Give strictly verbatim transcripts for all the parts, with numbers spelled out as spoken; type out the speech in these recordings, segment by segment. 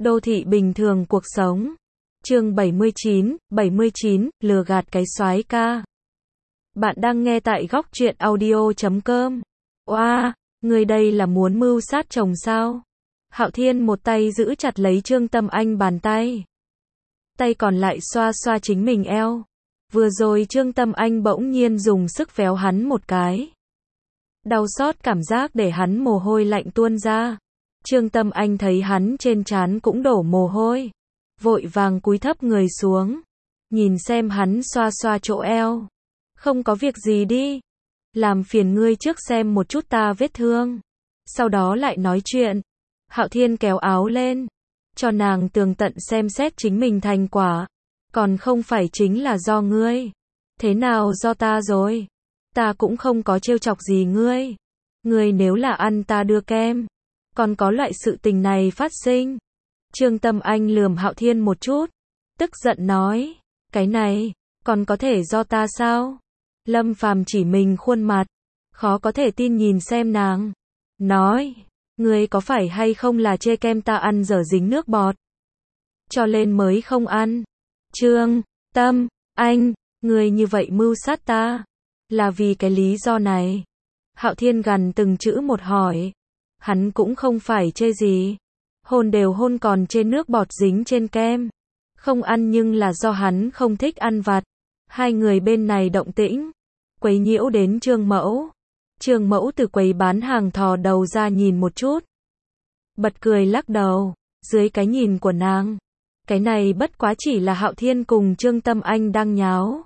Đô thị bình thường cuộc sống. Chương bảy mươi chín, bảy mươi chín, lừa gạt cái soái ca. Bạn đang nghe tại góc truyện audio chấm com. Oa, người đây là muốn mưu sát chồng sao? Hạo Thiên một tay giữ chặt lấy Trương Tâm Anh bàn tay. Tay còn lại xoa xoa chính mình eo. Vừa rồi Trương Tâm Anh bỗng nhiên dùng sức véo hắn một cái. Đau xót cảm giác để hắn mồ hôi lạnh tuôn ra. Trương Tâm Anh thấy hắn trên trán cũng đổ mồ hôi. Vội vàng cúi thấp người xuống. Nhìn xem hắn xoa xoa chỗ eo. Không có việc gì đi. Làm phiền ngươi trước xem một chút ta vết thương. Sau đó lại nói chuyện. Hạo Thiên kéo áo lên. Cho nàng tường tận xem xét chính mình thành quả. Còn không phải chính là do ngươi. Thế nào do ta rồi? Ta cũng không có trêu chọc gì ngươi. Ngươi nếu là ăn ta đưa kem. Còn có loại sự tình này phát sinh. Trương Tâm Anh lườm Hạo Thiên một chút. Tức giận nói. Cái này, còn có thể do ta sao? Lâm Phàm chỉ mình khuôn mặt. Khó có thể tin nhìn xem nàng. Nói. Ngươi có phải hay không là chê kem ta ăn dở dính nước bọt? Cho nên mới không ăn. Trương Tâm Anh, ngươi như vậy mưu sát ta. Là vì cái lý do này. Hạo Thiên gằn từng chữ một hỏi. Hắn cũng không phải chê gì. Hôn đều hôn còn trên nước bọt dính trên kem. Không ăn nhưng là do hắn không thích ăn vặt. Hai người bên này động tĩnh. Quấy nhiễu đến Trương Mẫu. Trương Mẫu từ quầy bán hàng thò đầu ra nhìn một chút. Bật cười lắc đầu. Dưới cái nhìn của nàng. Cái này bất quá chỉ là Hạo Thiên cùng Trương Tâm Anh đang nháo.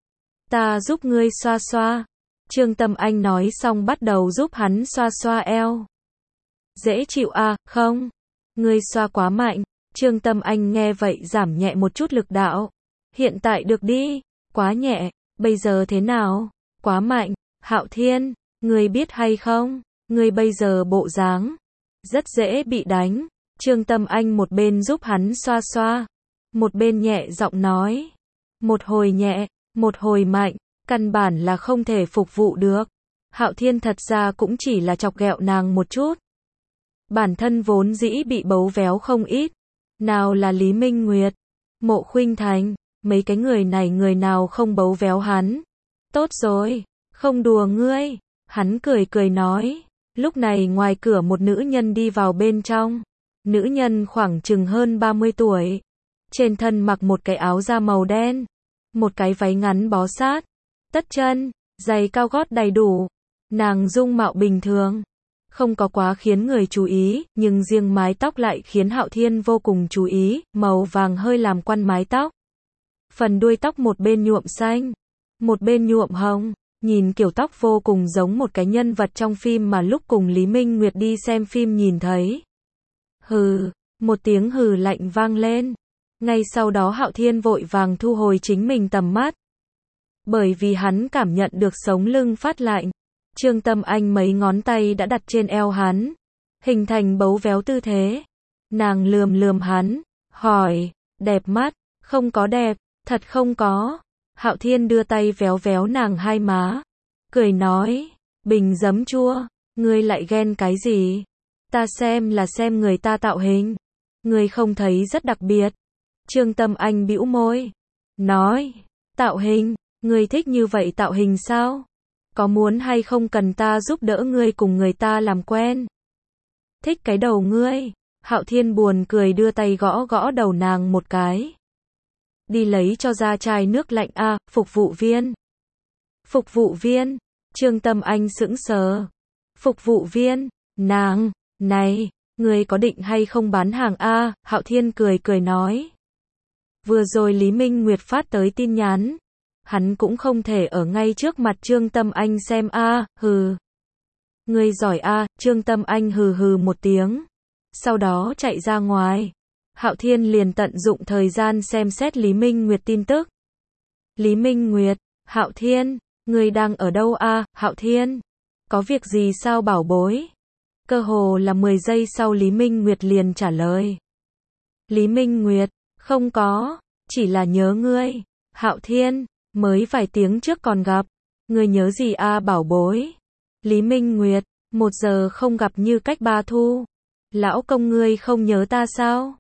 Ta giúp ngươi xoa xoa. Trương Tâm Anh nói xong bắt đầu giúp hắn xoa xoa eo. Dễ chịu à, không? Ngươi xoa quá mạnh. Trương Tâm Anh nghe vậy giảm nhẹ một chút lực đạo. Hiện tại được đi. Quá nhẹ. Bây giờ thế nào? Quá mạnh. Hạo Thiên, ngươi biết hay không? Ngươi bây giờ bộ dáng rất dễ bị đánh. Trương Tâm Anh một bên giúp hắn xoa xoa. Một bên nhẹ giọng nói. Một hồi nhẹ, một hồi mạnh. Căn bản là không thể phục vụ được. Hạo Thiên thật ra cũng chỉ là chọc ghẹo nàng một chút. Bản thân vốn dĩ bị bấu véo không ít. Nào là Lý Minh Nguyệt, Mộ Khuynh Thành, mấy cái người này người nào không bấu véo hắn. Tốt rồi, không đùa ngươi. Hắn cười cười nói. Lúc này ngoài cửa một nữ nhân đi vào bên trong. Nữ nhân khoảng chừng hơn ba mươi tuổi. Trên thân mặc một cái áo da màu đen. Một cái váy ngắn bó sát. Tất chân, giày cao gót đầy đủ. Nàng dung mạo bình thường. Không có quá khiến người chú ý, nhưng riêng mái tóc lại khiến Hạo Thiên vô cùng chú ý, màu vàng hơi làm quăn mái tóc. Phần đuôi tóc một bên nhuộm xanh, một bên nhuộm hồng, nhìn kiểu tóc vô cùng giống một cái nhân vật trong phim mà lúc cùng Lý Minh Nguyệt đi xem phim nhìn thấy. Hừ, một tiếng hừ lạnh vang lên. Ngay sau đó Hạo Thiên vội vàng thu hồi chính mình tầm mắt. Bởi vì hắn cảm nhận được sống lưng phát lạnh. Trương Tâm Anh mấy ngón tay đã đặt trên eo hắn, hình thành bấu véo tư thế. Nàng lườm lườm hắn, hỏi, đẹp mắt, không có đẹp, thật không có. Hạo Thiên đưa tay véo véo nàng hai má, cười nói, bình giấm chua, ngươi lại ghen cái gì? Ta xem là xem người ta tạo hình, ngươi không thấy rất đặc biệt. Trương Tâm Anh bĩu môi, nói, tạo hình, ngươi thích như vậy tạo hình sao? Có muốn hay không cần ta giúp đỡ ngươi cùng người ta làm quen? Thích cái đầu ngươi. Hạo Thiên buồn cười đưa tay gõ gõ đầu nàng một cái. Đi lấy cho ra chai nước lạnh a, à, phục vụ viên. Phục vụ viên. Trương Tâm Anh sững sờ. Phục vụ viên, nàng, này, ngươi có định hay không bán hàng a? À? Hạo Thiên cười cười nói. Vừa rồi Lý Minh Nguyệt phát tới tin nhắn. Hắn cũng không thể ở ngay trước mặt Trương Tâm Anh xem a, à, hừ. Ngươi giỏi a, à, Trương Tâm Anh hừ hừ một tiếng. Sau đó chạy ra ngoài. Hạo Thiên liền tận dụng thời gian xem xét Lý Minh Nguyệt tin tức. Lý Minh Nguyệt, Hạo Thiên, ngươi đang ở đâu a, à? Hạo Thiên, có việc gì sao bảo bối? Cơ hồ là mười giây sau Lý Minh Nguyệt liền trả lời. Lý Minh Nguyệt, không có, chỉ là nhớ ngươi. Hạo Thiên, mới vài tiếng trước còn gặp. Ngươi nhớ gì a à, bảo bối? Lý Minh Nguyệt, một giờ không gặp như cách ba thu. Lão công ngươi không nhớ ta sao?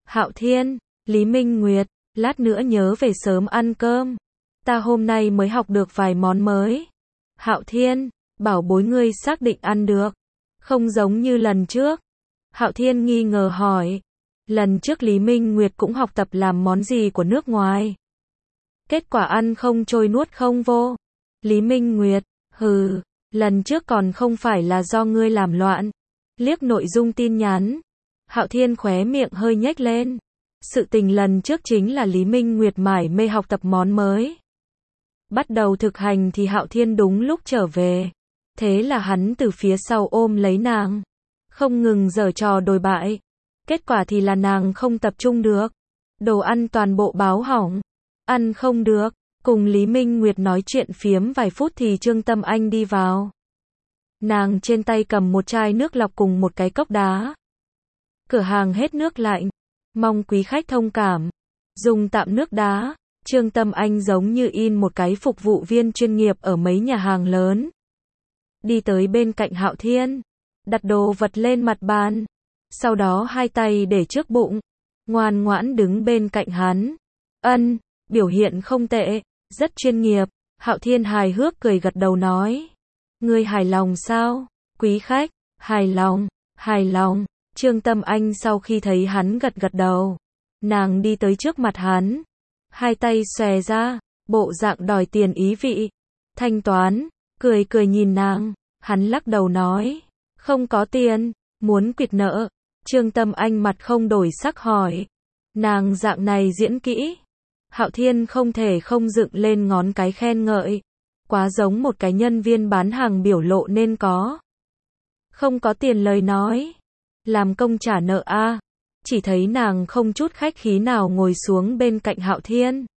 Hạo Thiên, Lý Minh Nguyệt, lát nữa nhớ về sớm ăn cơm. Ta hôm nay mới học được vài món mới. Hạo Thiên, bảo bối ngươi xác định ăn được. Không giống như lần trước. Hạo Thiên nghi ngờ hỏi. Lần trước Lý Minh Nguyệt cũng học tập làm món gì của nước ngoài. Kết quả ăn không trôi nuốt không vô. Lý Minh Nguyệt, hừ, lần trước còn không phải là do ngươi làm loạn. Liếc nội dung tin nhắn. Hạo Thiên khóe miệng hơi nhếch lên. Sự tình lần trước chính là Lý Minh Nguyệt mải mê học tập món mới. Bắt đầu thực hành thì Hạo Thiên đúng lúc trở về. Thế là hắn từ phía sau ôm lấy nàng. Không ngừng giở trò đồi bại. Kết quả thì là nàng không tập trung được. Đồ ăn toàn bộ báo hỏng. Ăn không được. Cùng Lý Minh Nguyệt nói chuyện phiếm vài phút thì Trương Tâm Anh đi vào. Nàng trên tay cầm một chai nước lọc cùng một cái cốc đá. Cửa hàng hết nước lạnh. Mong quý khách thông cảm. Dùng tạm nước đá. Trương Tâm Anh giống như in một cái phục vụ viên chuyên nghiệp ở mấy nhà hàng lớn. Đi tới bên cạnh Hạo Thiên. Đặt đồ vật lên mặt bàn. Sau đó hai tay để trước bụng. Ngoan ngoãn đứng bên cạnh hắn. Ân, biểu hiện không tệ. Rất chuyên nghiệp. Hạo Thiên hài hước cười gật đầu nói. Ngươi hài lòng sao? Quý khách, hài lòng, hài lòng. Trương Tâm Anh sau khi thấy hắn gật gật đầu. Nàng đi tới trước mặt hắn. Hai tay xòe ra, bộ dạng đòi tiền ý vị. Thanh toán, cười cười nhìn nàng. Hắn lắc đầu nói. Không có tiền, muốn quỵt nợ. Trương Tâm Anh mặt không đổi sắc hỏi. Nàng dạng này diễn kỹ. Hạo Thiên không thể không dựng lên ngón cái khen ngợi. Quá giống một cái nhân viên bán hàng biểu lộ nên có. Không có tiền lời nói. Làm công trả nợ a. Chỉ thấy nàng không chút khách khí nào ngồi xuống bên cạnh Hạo Thiên.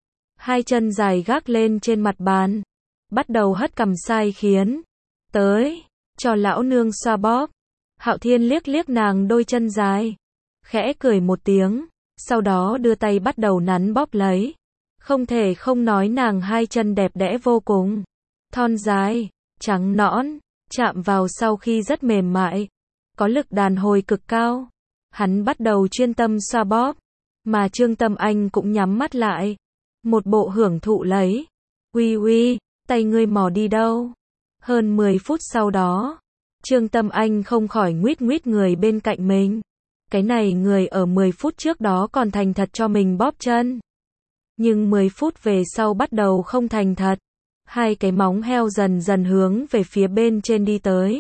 Hai chân dài gác lên trên mặt bàn. Bắt đầu hất cằm sai khiến. Tới, cho lão nương xoa bóp. Hạo Thiên liếc liếc nàng đôi chân dài. Khẽ cười một tiếng. Sau đó đưa tay bắt đầu nắn bóp lấy. Không thể không nói nàng hai chân đẹp đẽ vô cùng. Thon dài, trắng nõn, chạm vào sau khi rất mềm mại. Có lực đàn hồi cực cao. Hắn bắt đầu chuyên tâm xoa bóp. Mà Trương Tâm Anh cũng nhắm mắt lại. Một bộ hưởng thụ lấy. Uy uy, tay ngươi mò đi đâu? Hơn mười phút sau đó. Trương Tâm Anh không khỏi nguýt nguýt người bên cạnh mình. Cái này người ở mười phút trước đó còn thành thật cho mình bóp chân. Nhưng mười phút về sau bắt đầu không thành thật. Hai cái móng heo dần dần hướng về phía bên trên đi tới.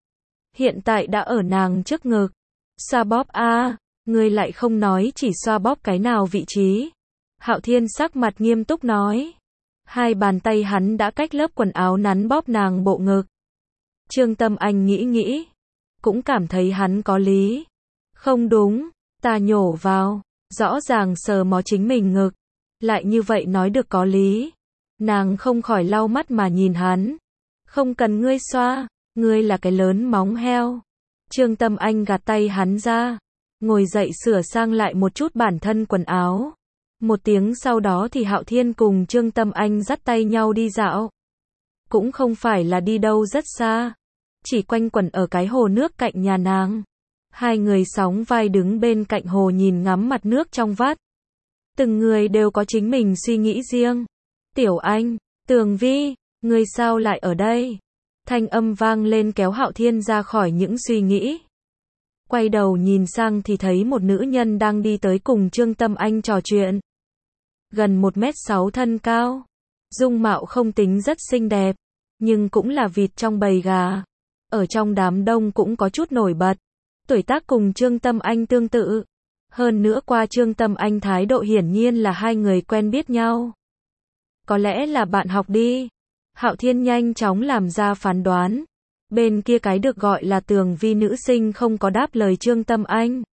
Hiện tại đã ở nàng trước ngực. Xoa bóp a, à, ngươi lại không nói chỉ xoa bóp cái nào vị trí. Hạo Thiên sắc mặt nghiêm túc nói. Hai bàn tay hắn đã cách lớp quần áo nắn bóp nàng bộ ngực. Trương Tâm Anh nghĩ nghĩ. Cũng cảm thấy hắn có lý. Không đúng, ta nhổ vào. Rõ ràng sờ mó chính mình ngực. Lại như vậy nói được có lý. Nàng không khỏi lau mắt mà nhìn hắn. Không cần ngươi xoa. Ngươi là cái lớn móng heo. Trương Tâm Anh gạt tay hắn ra. Ngồi dậy sửa sang lại một chút bản thân quần áo. Một tiếng sau đó thì Hạo Thiên cùng Trương Tâm Anh dắt tay nhau đi dạo. Cũng không phải là đi đâu rất xa. Chỉ quanh quẩn ở cái hồ nước cạnh nhà nàng. Hai người sóng vai đứng bên cạnh hồ nhìn ngắm mặt nước trong vắt. Từng người đều có chính mình suy nghĩ riêng. Tiểu Anh, Tường Vi, ngươi sao lại ở đây? Thanh âm vang lên kéo Hạo Thiên ra khỏi những suy nghĩ. Quay đầu nhìn sang thì thấy một nữ nhân đang đi tới cùng Trương Tâm Anh trò chuyện. Gần một mét sáu thân cao. Dung mạo không tính rất xinh đẹp. Nhưng cũng là vịt trong bầy gà. Ở trong đám đông cũng có chút nổi bật. Tuổi tác cùng Trương Tâm Anh tương tự. Hơn nữa qua Trương Tâm Anh thái độ hiển nhiên là hai người quen biết nhau. Có lẽ là bạn học đi. Hạo Thiên nhanh chóng làm ra phán đoán. Bên kia cái được gọi là Tường Vi nữ sinh không có đáp lời Trương Tâm Anh.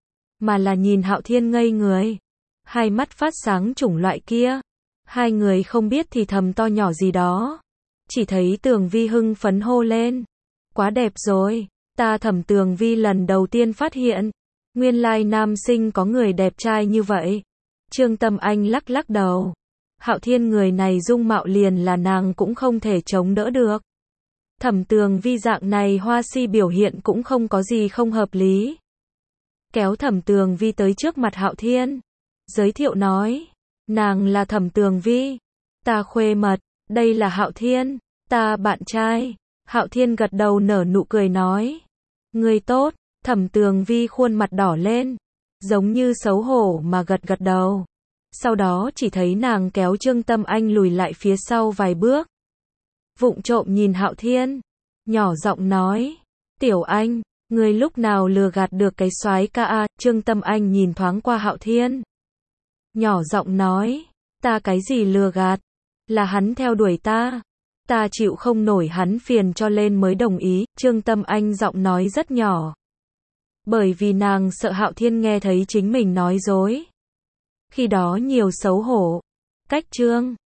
Mà là nhìn Hạo Thiên ngây người. Hai mắt phát sáng chủng loại kia. Hai người không biết thì thầm to nhỏ gì đó. Chỉ thấy Tường Vi hưng phấn hô lên. Quá đẹp rồi. Ta Thẩm Tường Vi lần đầu tiên phát hiện. Nguyên lai nam sinh có người đẹp trai như vậy. Trương Tâm Anh lắc lắc đầu. Hạo Thiên người này dung mạo liền là nàng cũng không thể chống đỡ được. Thẩm Tường Vi dạng này hoa si biểu hiện cũng không có gì không hợp lý. kéo Thẩm Tường Vi tới trước mặt Hạo Thiên. Giới thiệu nói, nàng là Thẩm Tường Vi, ta khuê mật, đây là Hạo Thiên, ta bạn trai. Hạo Thiên gật đầu nở nụ cười nói, người tốt. Thẩm Tường Vi khuôn mặt đỏ lên, giống như xấu hổ mà gật gật đầu. Sau đó chỉ thấy nàng kéo Trương Tâm Anh lùi lại phía sau vài bước. Vụng trộm nhìn Hạo Thiên, nhỏ giọng nói, Tiểu Anh, người lúc nào lừa gạt được cái soái ca a? Trương Tâm Anh nhìn thoáng qua Hạo Thiên, nhỏ giọng nói, ta cái gì lừa gạt, là hắn theo đuổi ta, ta chịu không nổi hắn phiền cho nên mới đồng ý. Trương Tâm Anh giọng nói rất nhỏ, bởi vì nàng sợ Hạo Thiên nghe thấy chính mình nói dối. Khi đó nhiều xấu hổ. Cách Trương